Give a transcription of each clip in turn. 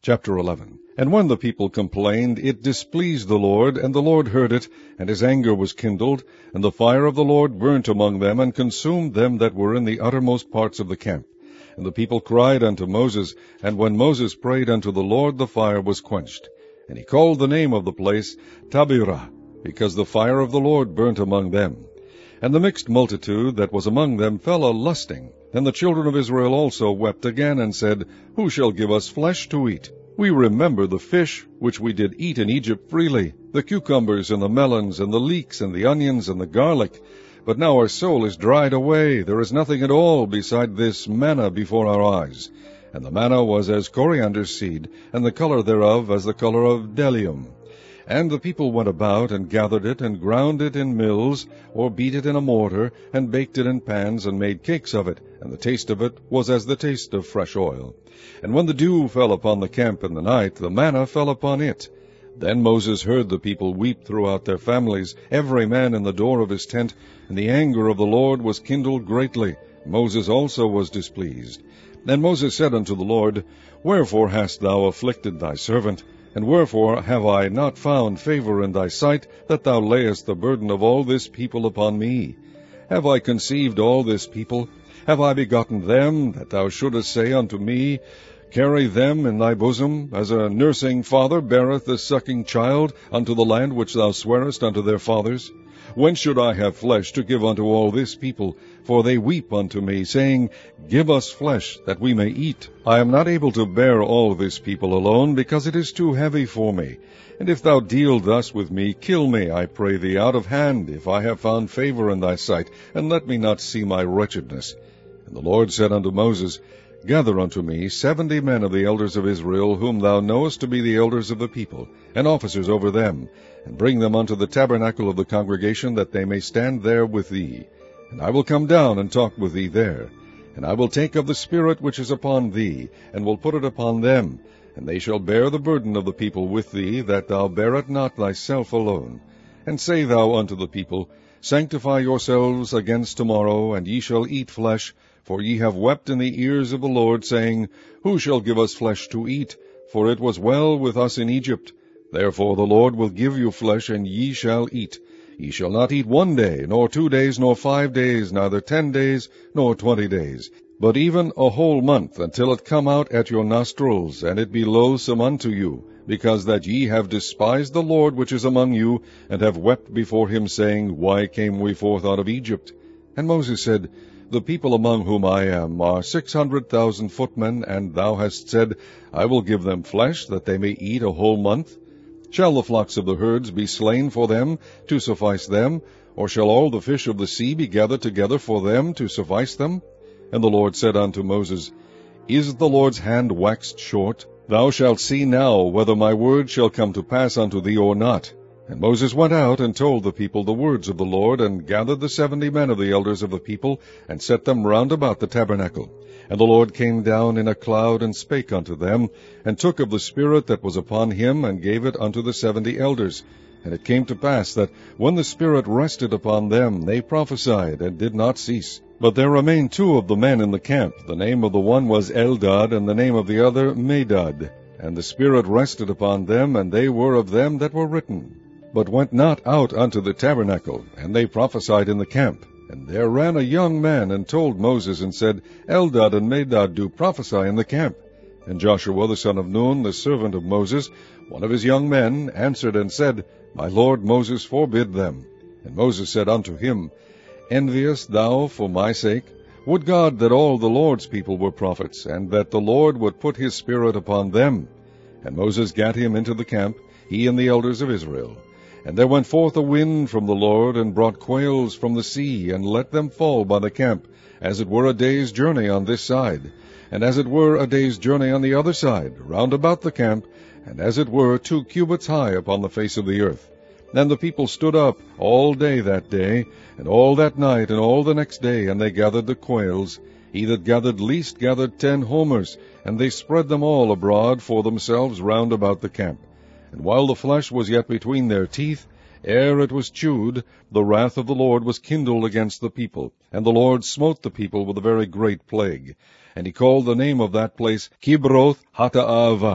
Chapter 11. And when the people complained, it displeased the Lord, and the Lord heard it, and his anger was kindled, and the fire of the Lord burnt among them, and consumed them that were in the uttermost parts of the camp. And the people cried unto Moses, and when Moses prayed unto the Lord, the fire was quenched. And he called the name of the place Taberah, because the fire of the Lord burnt among them. And the mixed multitude that was among them fell a-lusting. And the children of Israel also wept again, and said, Who shall give us flesh to eat? We remember the fish which we did eat in Egypt freely, the cucumbers and the melons and the leeks and the onions and the garlic. But now our soul is dried away. There is nothing at all beside this manna before our eyes. And the manna was as coriander seed, and the color thereof as the color of bdellium. And the people went about, and gathered it, and ground it in mills, or beat it in a mortar, and baked it in pans, and made cakes of it, and the taste of it was as the taste of fresh oil. And when the dew fell upon the camp in the night, the manna fell upon it. Then Moses heard the people weep throughout their families, every man in the door of his tent, and the anger of the Lord was kindled greatly. Moses also was displeased. And Moses said unto the Lord, Wherefore hast thou afflicted thy servant? And wherefore have I not found favor in thy sight, that thou layest the burden of all this people upon me? Have I conceived all this people? Have I begotten them, that thou shouldest say unto me, Carry them in thy bosom, as a nursing father beareth the sucking child, unto the land which thou swarest unto their fathers? Whence should I have flesh to give unto all this people? For they weep unto me, saying, Give us flesh, that we may eat. I am not able to bear all this people alone, because it is too heavy for me. And if thou deal thus with me, kill me, I pray thee, out of hand, if I have found favor in thy sight, and let me not see my wretchedness. And the Lord said unto Moses, Gather unto me 70 men of the elders of Israel, whom thou knowest to be the elders of the people, and officers over them, and bring them unto the tabernacle of the congregation, that they may stand there with thee. And I will come down and talk with thee there. And I will take of the Spirit which is upon thee, and will put it upon them, and they shall bear the burden of the people with thee, that thou bear it not thyself alone. And say thou unto the people, Sanctify yourselves against tomorrow, and ye shall eat flesh, for ye have wept in the ears of the Lord, saying, Who shall give us flesh to eat? For it was well with us in Egypt. Therefore the Lord will give you flesh, and ye shall eat. Ye shall not eat 1 day, nor 2 days, nor 5 days, neither 10 days, nor 20 days, but even a whole month, until it come out at your nostrils, and it be loathsome unto you, because that ye have despised the Lord which is among you, and have wept before him, saying, Why came we forth out of Egypt? And Moses said, The people among whom I am are 600,000 footmen, and thou hast said, I will give them flesh, that they may eat a whole month. Shall the flocks of the herds be slain for them, to suffice them? Or shall all the fish of the sea be gathered together for them, to suffice them? And the Lord said unto Moses, Is the Lord's hand waxed short? Thou shalt see now whether my word shall come to pass unto thee or not. And Moses went out and told the people the words of the Lord, and gathered the 70 men of the elders of the people, and set them round about the tabernacle. And the Lord came down in a cloud, and spake unto them, and took of the Spirit that was upon him, and gave it unto the 70 elders. And it came to pass that, when the Spirit rested upon them, they prophesied, and did not cease. But there remained 2 of the men in the camp. The name of the one was Eldad, and the name of the other Medad. And the Spirit rested upon them, and they were of them that were written, but went not out unto the tabernacle, and they prophesied in the camp. And there ran a young man, and told Moses, and said, Eldad and Medad do prophesy in the camp. And Joshua the son of Nun, the servant of Moses, one of his young men, answered and said, My lord Moses forbid them. And Moses said unto him, Enviest thou for my sake? Would God that all the Lord's people were prophets, and that the Lord would put his Spirit upon them. And Moses gat him into the camp, he and the elders of Israel. And there went forth a wind from the Lord, and brought quails from the sea, and let them fall by the camp, as it were a day's journey on this side, and as it were a day's journey on the other side, round about the camp, and as it were 2 cubits high upon the face of the earth. And the people stood up all day that day, and all that night, and all the next day, and they gathered the quails. He that gathered least gathered 10 homers, and they spread them all abroad for themselves round about the camp. And while the flesh was yet between their teeth, ere it was chewed, the wrath of the Lord was kindled against the people, and the Lord smote the people with a very great plague. And he called the name of that place Kibroth Hattaavah,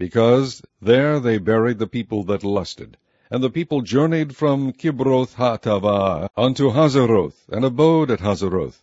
because there they buried the people that lusted. And the people journeyed from Kibroth Hattaavah unto Hazeroth, and abode at Hazeroth.